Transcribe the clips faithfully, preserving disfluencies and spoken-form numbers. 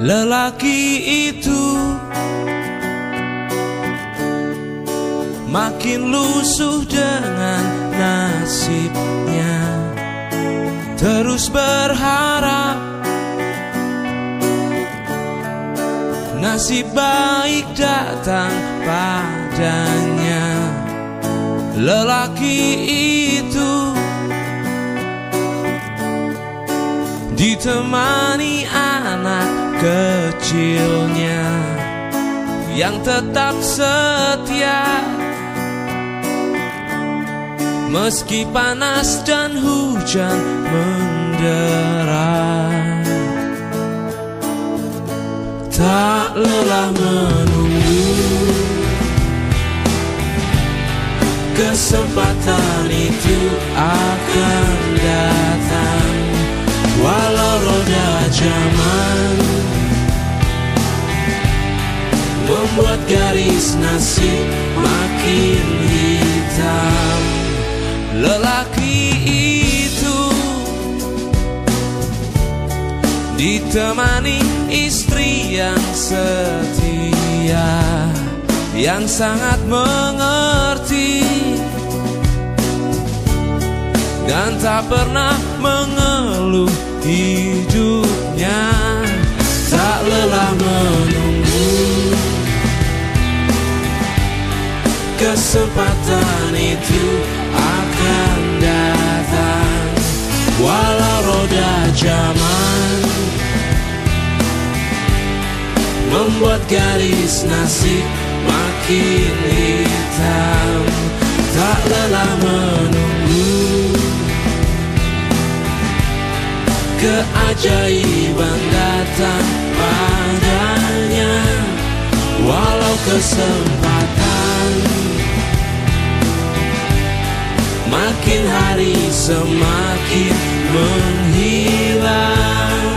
Lelaki itu makin lusuh dengan nasibnya, terus berharap nasib baik datang padanya. Lelaki itu ditemani anak kecilnya yang tetap setia, meski panas dan hujan mendera. Tak lelah menunggu kesempatan itu akan datang, walau roda zaman membuat garis nasib makin hitam. Lelaki itu ditemani istri yang setia, yang sangat mengerti dan tak pernah mengeluh hidupnya. Tak lelah menunggu kesempatan itu akan datang, walau roda zaman membuat garis nasib makin hitam. Tak lelah menunggu keajaiban datang padanya, walau kesempatan makin hari semakin menghilang.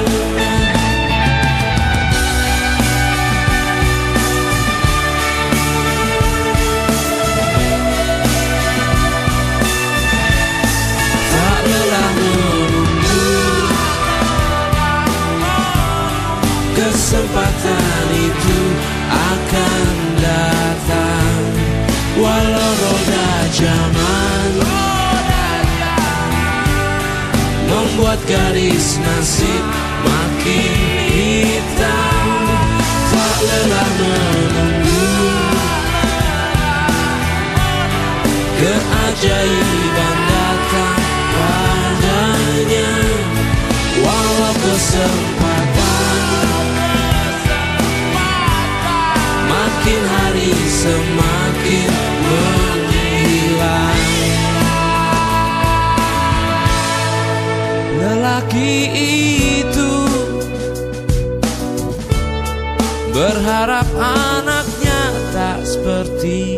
Tak lelah menunggu kesempatan itu akan datang, walau roda zaman membuat garis nasib makin hitam. Tak lelah menunggu keajaiban datang padanya, walau kesempatan makin hari semakin menghilang. Lelaki itu berharap anaknya tak seperti